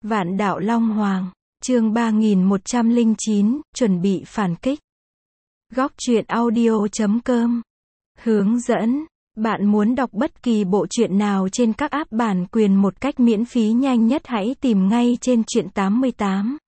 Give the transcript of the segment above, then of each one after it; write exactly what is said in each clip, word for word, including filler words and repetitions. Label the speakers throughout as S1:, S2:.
S1: Vạn đạo Long Hoàng, chương ba nghìn một trăm lẻ chín, chuẩn bị phản kích. Góc truyện audio chấm com. Hướng dẫn, bạn muốn đọc bất kỳ bộ truyện nào trên các app bản quyền một cách miễn phí nhanh nhất hãy tìm ngay trên truyện tám mươi tám.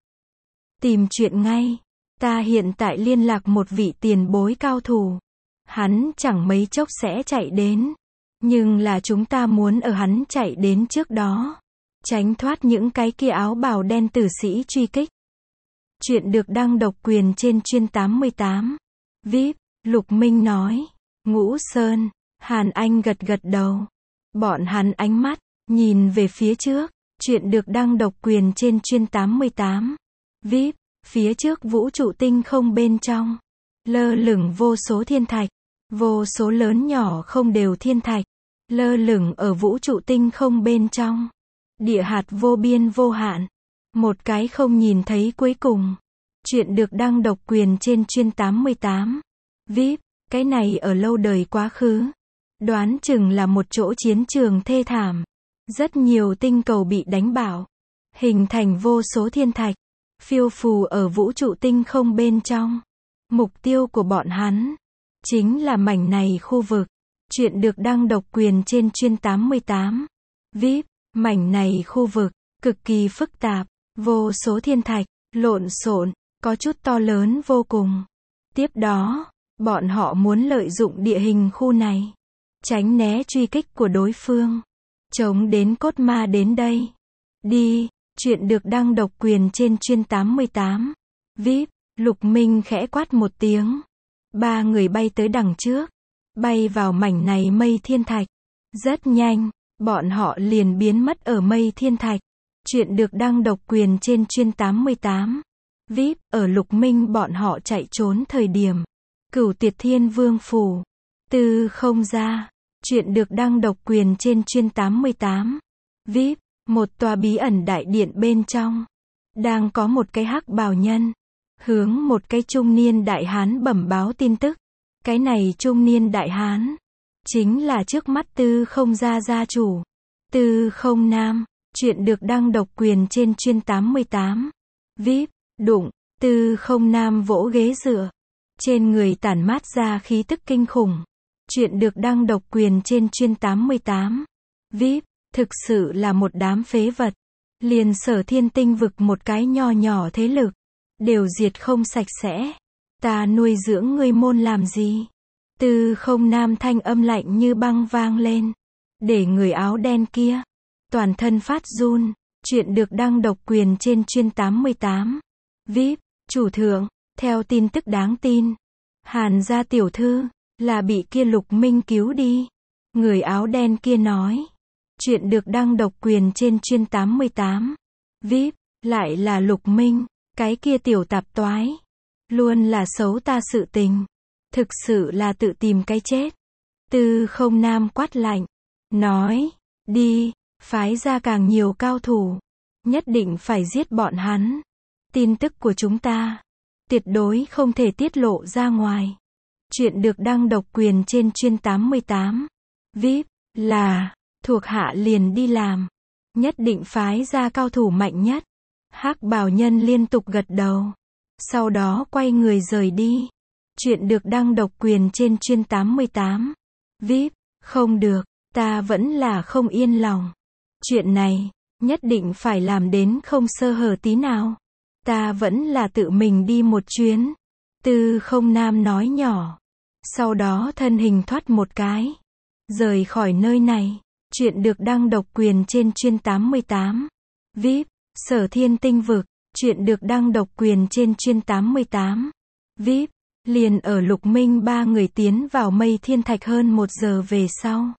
S1: Tìm truyện ngay. Ta hiện tại liên lạc một vị tiền bối cao thủ. Hắn chẳng mấy chốc sẽ chạy đến. Nhưng là chúng ta muốn ở hắn chạy đến trước đó. Tránh thoát những cái kia áo bào đen tử sĩ truy kích. Chuyện được đăng độc quyền trên chuyên tám mươi tám. vê i pê, Lục Minh nói. Ngũ Sơn, Hàn Anh gật gật đầu. Bọn hắn ánh mắt, nhìn về phía trước. Chuyện được đăng độc quyền trên chuyên tám mươi tám. vê i pê, phía trước vũ trụ tinh không bên trong. Lơ lửng vô số thiên thạch. Vô số lớn nhỏ không đều thiên thạch. Lơ lửng ở vũ trụ tinh không bên trong. Địa hạt vô biên vô hạn. Một cái không nhìn thấy cuối cùng. Chuyện được đăng độc quyền trên chuyên tám mươi tám. vê i pê, cái này ở lâu đời quá khứ. Đoán chừng là một chỗ chiến trường thê thảm. Rất nhiều tinh cầu bị đánh bạo. Hình thành vô số thiên thạch. Phiêu phù ở vũ trụ tinh không bên trong. Mục tiêu của bọn hắn chính là mảnh này khu vực. Chuyện được đăng độc quyền trên chuyên tám mươi tám. vê i pê, mảnh này khu vực cực kỳ phức tạp, vô số thiên thạch, lộn xộn, có chút to lớn vô cùng. Tiếp đó, bọn họ muốn lợi dụng địa hình khu này, tránh né truy kích của đối phương, chống đến cốt ma đến đây. Đi, chuyện được đăng độc quyền trên chuyên tám mươi tám. vê i pê, Lục Minh khẽ quát một tiếng. Ba người bay tới đằng trước, bay vào mảnh này mây thiên thạch. Rất nhanh, bọn họ liền biến mất ở mây thiên thạch. Chuyện được đăng độc quyền trên chuyên tám mươi tám. vê i pê, ở Lục Minh bọn họ chạy trốn thời điểm. Cửu Tuyệt Thiên Vương Phủ. Tư không ra. Chuyện được đăng độc quyền trên chuyên tám mươi tám. vê i pê, một tòa bí ẩn đại điện bên trong. Đang có một cái hắc bào nhân. Hướng một cái trung niên đại hán bẩm báo tin tức. Cái này trung niên đại hán chính là trước mắt tư không gia gia chủ. Tư không nam. Chuyện được đăng độc quyền trên chuyên tám mươi tám. vê i pê, đụng. Tư không nam vỗ ghế dựa. Trên người tản mát ra khí tức kinh khủng. Chuyện được đăng độc quyền trên chuyên tám mươi tám. vê i pê, thực sự là một đám phế vật. Liền Sở Thiên Tinh vực một cái nho nhỏ thế lực. Đều diệt không sạch sẽ. Ta nuôi dưỡng ngươi môn làm gì? Tư không nam thanh âm lạnh như băng vang lên. Để người áo đen kia toàn thân phát run. Chuyện được đăng độc quyền trên chuyên tám mươi tám. vê i pê, chủ thượng, theo tin tức đáng tin. Hàn gia tiểu thư, là bị kia Lục Minh cứu đi. Người áo đen kia nói. Chuyện được đăng độc quyền trên chuyên tám mươi tám. vê i pê, lại là Lục Minh, cái kia tiểu tạp toái. Luôn là xấu ta sự tình. Thực sự là tự tìm cái chết. Tư không nam quát lạnh. Nói, đi, phái ra càng nhiều cao thủ. Nhất định phải giết bọn hắn. Tin tức của chúng ta tuyệt đối không thể tiết lộ ra ngoài. Chuyện được đăng độc quyền trên chuyên tám mươi tám. vê i pê, là, thuộc hạ liền đi làm. Nhất định phái ra cao thủ mạnh nhất. Hắc bào nhân liên tục gật đầu. Sau đó quay người rời đi. Chuyện được đăng độc quyền trên chuyên tám mươi tám. vê i pê, không được, ta vẫn là không yên lòng. Chuyện này, nhất định phải làm đến không sơ hở tí nào. Ta vẫn là tự mình đi một chuyến. Tư không nam nói nhỏ. Sau đó thân hình thoát một cái. Rời khỏi nơi này. Chuyện được đăng độc quyền trên chuyên tám mươi tám. vê i pê, Sở Thiên Tinh vực. Chuyện được đăng độc quyền trên chuyên tám mươi tám. vê i pê, liền ở Lục Minh ba người tiến vào mây thiên thạch hơn một giờ về sau.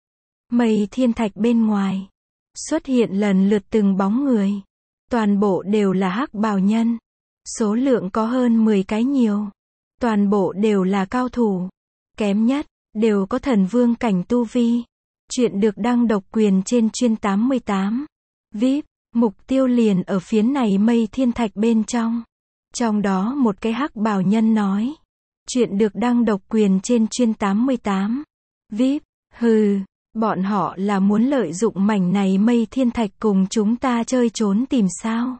S1: Mây thiên thạch bên ngoài. Xuất hiện lần lượt từng bóng người. Toàn bộ đều là hắc bào nhân. Số lượng có hơn mười cái nhiều. Toàn bộ đều là cao thủ. Kém nhất, đều có thần vương cảnh tu vi. Chuyện được đăng độc quyền trên chuyên tám mươi tám. vê i pê, mục tiêu liền ở phía này mây thiên thạch bên trong. Trong đó một cái hắc bào nhân nói. Chuyện được đăng độc quyền trên chuyên tám mươi tám. vê i pê, hừ, Bọn họ là muốn lợi dụng mảnh này mây thiên thạch cùng chúng ta chơi trốn tìm sao?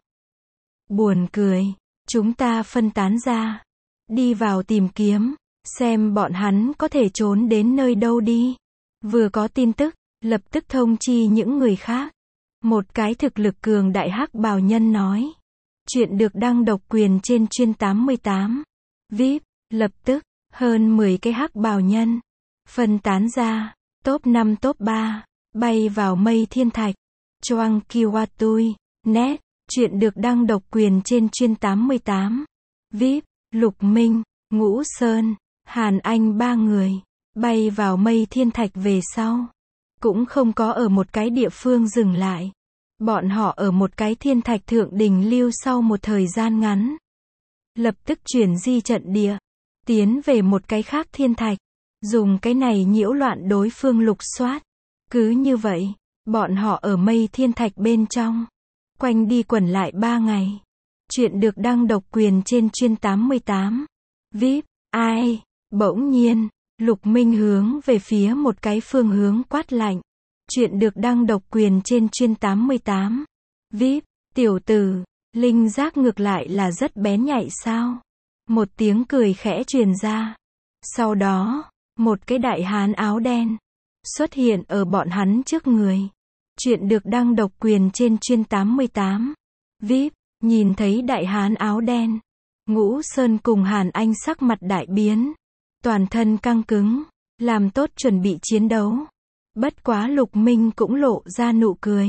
S1: Buồn cười. Chúng ta phân tán ra. Đi vào tìm kiếm. Xem bọn hắn có thể trốn đến nơi đâu đi. Vừa có tin tức, lập tức thông chi những người khác. Một cái thực lực cường đại hắc bào nhân nói. Chuyện được đăng độc quyền trên chuyên tám mươi tám. vê i pê, lập tức, hơn mười cái hắc bào nhân. Phân tán ra, top năm top ba, bay vào mây thiên thạch. Choang Kiwatui, net, chuyện được đăng độc quyền trên chuyên tám mươi tám. vê i pê, Lục Minh, Ngũ Sơn, Hàn Anh ba người, bay vào mây thiên thạch về sau. Cũng không có ở một cái địa phương dừng lại. Bọn họ ở một cái thiên thạch thượng đỉnh lưu sau một thời gian ngắn. Lập tức chuyển di trận địa. Tiến về một cái khác thiên thạch. Dùng cái này nhiễu loạn đối phương lục soát. Cứ như vậy, bọn họ ở mây thiên thạch bên trong. Quanh đi quẩn lại ba ngày. Chuyện được đăng độc quyền trên chuyên tám mươi tám. vê i pê, ai? Bỗng nhiên, Lục Minh hướng về phía một cái phương hướng quát lạnh. Chuyện được đăng độc quyền trên chuyên tám mươi tám. vê i pê, tiểu tử, linh giác ngược lại là rất bén nhạy sao? Một tiếng cười khẽ truyền ra. Sau đó, một cái đại hán áo đen xuất hiện ở bọn hắn trước người. Chuyện được đăng độc quyền trên chuyên tám mươi tám. vê i pê, nhìn thấy đại hán áo đen. Ngũ Sơn cùng Hàn Anh sắc mặt đại biến. Toàn thân căng cứng, làm tốt chuẩn bị chiến đấu. Bất quá Lục Minh cũng lộ ra nụ cười.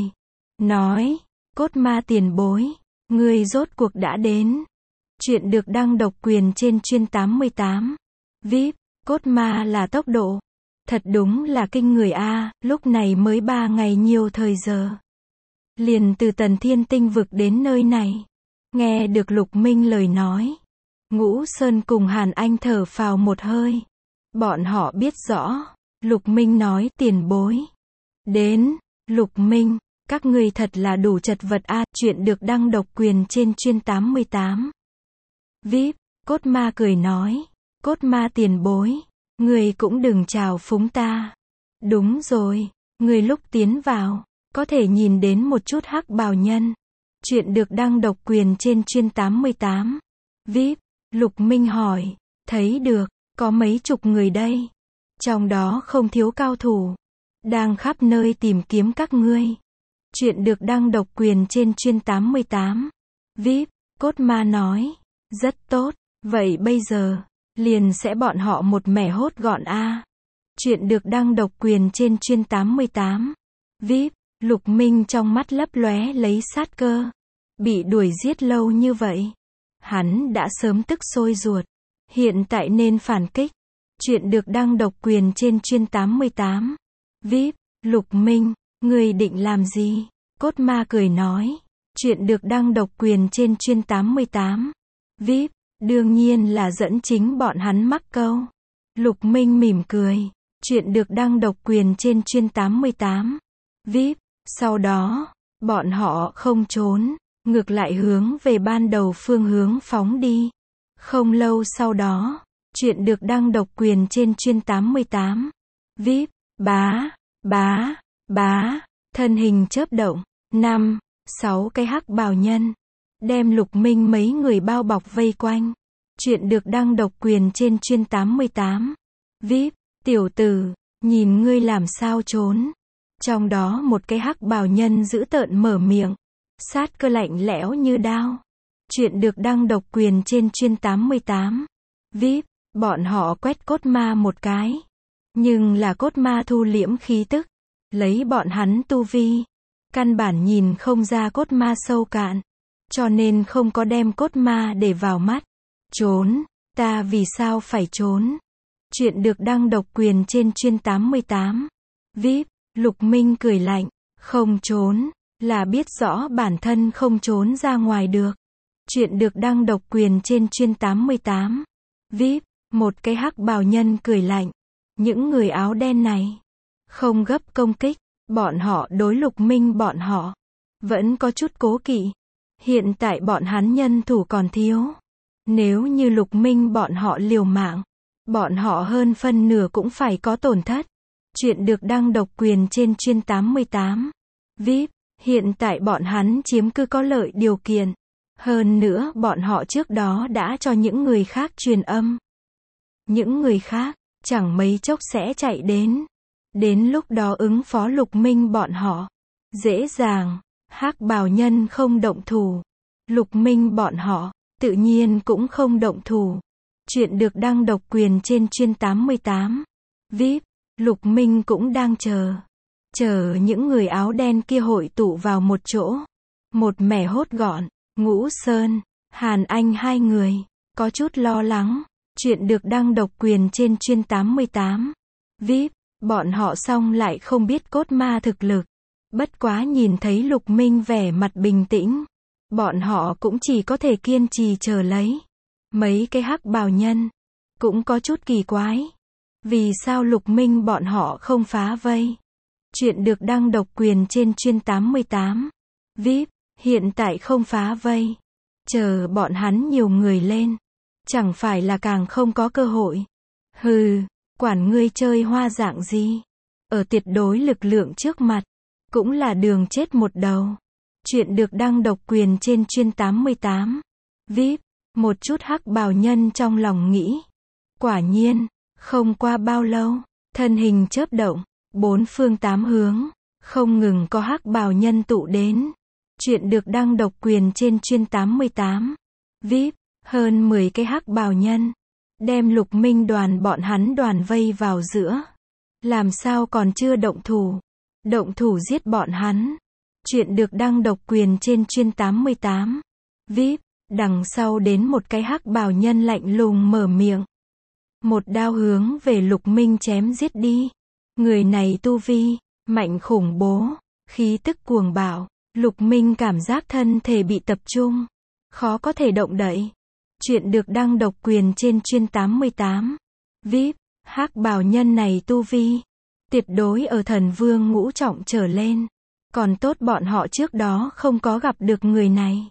S1: Nói, cốt ma tiền bối, ngươi rốt cuộc đã đến. Chuyện được đăng độc quyền trên chuyên tám mươi tám. vê i pê, cốt ma là tốc độ. Thật đúng là kinh người a, lúc này mới ba ngày nhiều thời giờ. Liền từ Tần Thiên Tinh vực đến nơi này. Nghe được Lục Minh lời nói. Ngũ Sơn cùng Hàn Anh thở phào một hơi. Bọn họ biết rõ. Lục Minh nói tiền bối. Đến, Lục Minh, các ngươi thật là đủ chật vật a. Chuyện được đăng độc quyền trên chuyên tám mươi tám. vê i pê, cốt ma cười nói. Cốt ma tiền bối. Ngươi cũng đừng chào phúng ta. Đúng rồi, ngươi lúc tiến vào, có thể nhìn đến một chút hắc bào nhân. Chuyện được đăng độc quyền trên chuyên tám mươi tám. vê i pê, Lục Minh hỏi. Thấy được, có mấy chục người đây. Trong đó không thiếu cao thủ. Đang khắp nơi tìm kiếm các ngươi. Chuyện được đăng độc quyền trên chuyên tám mươi tám. vê i pê, cốt ma nói. Rất tốt, vậy bây giờ, liền sẽ bọn họ một mẻ hốt gọn a. Chuyện được đăng độc quyền trên chuyên tám mươi tám. vê i pê, Lục Minh trong mắt lấp lóe lấy sát cơ. Bị đuổi giết lâu như vậy. Hắn đã sớm tức sôi ruột. Hiện tại nên phản kích. Chuyện được đăng độc quyền trên chuyên tám mươi tám. vê i pê, Lục Minh, ngươi định làm gì? Cốt ma cười nói. Chuyện được đăng độc quyền trên chuyên tám mươi tám. vê i pê, đương nhiên là dẫn chính bọn hắn mắc câu. Lục Minh mỉm cười. Chuyện được đăng độc quyền trên chuyên tám mươi tám. vê i pê, sau đó, bọn họ không trốn. Ngược lại hướng về ban đầu phương hướng phóng đi. Không lâu sau đó, chuyện được đăng độc quyền trên chuyên tám mươi tám. vê i pê, bá, bá, bá, thân hình chớp động, năm, sáu cái hắc bào nhân. Đem Lục Minh mấy người bao bọc vây quanh. Chuyện được đăng độc quyền trên chuyên tám mươi tám. vê i pê, tiểu tử, nhìn ngươi làm sao trốn. Trong đó một cái hắc bào nhân dữ tợn mở miệng. Sát cơ lạnh lẽo như đao. Chuyện được đăng độc quyền trên chuyên tám mươi tám. vê i pê, bọn họ quét cốt ma một cái. Nhưng là cốt ma thu liễm khí tức. Lấy bọn hắn tu vi. Căn bản nhìn không ra cốt ma sâu cạn. Cho nên không có đem cốt ma để vào mắt. Trốn, ta vì sao phải trốn? Chuyện được đăng độc quyền trên chuyên tám mươi tám. vê i pê, Lục Minh cười lạnh. Không trốn. Là biết rõ bản thân không trốn ra ngoài được. Chuyện được đăng độc quyền trên chuyên tám mươi tám. vê i pê, một cái hắc bào nhân cười lạnh. Những người áo đen này, không gấp công kích, bọn họ đối Lục Minh bọn họ, vẫn có chút cố kỵ. Hiện tại bọn hắn nhân thủ còn thiếu. Nếu như Lục Minh bọn họ liều mạng, bọn họ hơn phân nửa cũng phải có tổn thất. Chuyện được đăng độc quyền trên chuyên tám mươi tám. vê i pê, hiện tại bọn hắn chiếm cứ có lợi điều kiện. Hơn nữa bọn họ trước đó đã cho những người khác truyền âm. Những người khác, chẳng mấy chốc sẽ chạy đến. Đến lúc đó ứng phó Lục Minh bọn họ. Dễ dàng, Hắc Bào Nhân không động thủ. Lục Minh bọn họ, tự nhiên cũng không động thủ. Chuyện được đăng độc quyền trên chuyên tám mươi tám. vê i pê, Lục Minh cũng đang chờ. Chờ những người áo đen kia hội tụ vào một chỗ. Một mẻ hốt gọn, Ngũ Sơn, Hàn Anh hai người, có chút lo lắng. Chuyện được đăng độc quyền trên chuyên tám mươi tám. vê i pê, bọn họ xong lại không biết cốt ma thực lực. Bất quá nhìn thấy Lục Minh vẻ mặt bình tĩnh. Bọn họ cũng chỉ có thể kiên trì chờ lấy. Mấy cái Hắc Bào Nhân cũng có chút kỳ quái. Vì sao Lục Minh bọn họ không phá vây? Chuyện được đăng độc quyền trên chuyên tám mươi tám. vê i pê, hiện tại không phá vây. Chờ bọn hắn nhiều người lên. Chẳng phải là càng không có cơ hội. Hừ, quản ngươi chơi hoa dạng gì. Ở tuyệt đối lực lượng trước mặt. Cũng là đường chết một đầu. Chuyện được đăng độc quyền trên chuyên tám mươi tám. vê i pê, một chút Hắc Bào Nhân trong lòng nghĩ. Quả nhiên, không qua bao lâu, thân hình chớp động, bốn phương tám hướng, không ngừng có Hắc Bào Nhân tụ đến. Chuyện được đăng độc quyền trên chuyên tám mươi tám. vê i pê, hơn mười cái Hắc Bào Nhân, đem Lục Minh đoàn bọn hắn đoàn vây vào giữa. Làm sao còn chưa động thủ? Động thủ giết bọn hắn. Chuyện được đăng độc quyền trên chuyên tám mươi tám. vê i pê, đằng sau đến một cái Hắc Bào Nhân lạnh lùng mở miệng. Một đao hướng về Lục Minh chém giết đi. Người này tu vi mạnh khủng bố, khí tức cuồng bạo. Lục Minh cảm giác thân thể bị tập trung, khó có thể động đậy. Chuyện được đăng độc quyền trên chuyên tám mươi tám. vê i pê, Hắc Bào Nhân này tu vi tuyệt đối ở thần vương ngũ trọng trở lên. Còn tốt bọn họ trước đó không có gặp được người này.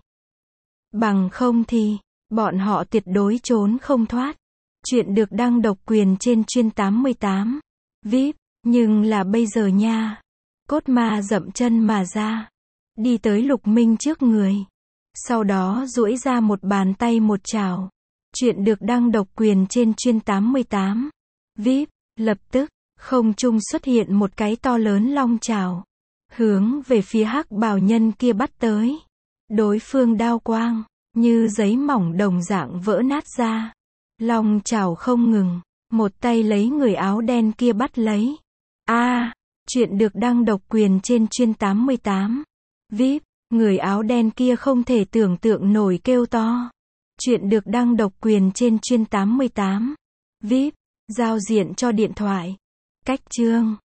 S1: Bằng không thì, bọn họ tuyệt đối trốn không thoát. Chuyện được đăng độc quyền trên chuyên tám mươi tám. vê i pê, nhưng là bây giờ nha. Cốt ma dậm chân mà ra. Đi tới Lục Minh trước người. Sau đó duỗi ra một bàn tay một chảo. Chuyện được đăng độc quyền trên chuyên tám mươi tám. vê i pê, lập tức, không trung xuất hiện một cái to lớn long chảo. Hướng về phía Hắc Bào Nhân kia bắt tới. Đối phương đao quang, như giấy mỏng đồng dạng vỡ nát ra. Long chảo không ngừng, một tay lấy người áo đen kia bắt lấy. A, à, chuyện được đăng độc quyền trên chuyên tám mươi tám. vê i pê, người áo đen kia không thể tưởng tượng nổi kêu to. Chuyện được đăng độc quyền trên chuyên tám mươi tám. vê i pê, giao diện cho điện thoại. Cách chương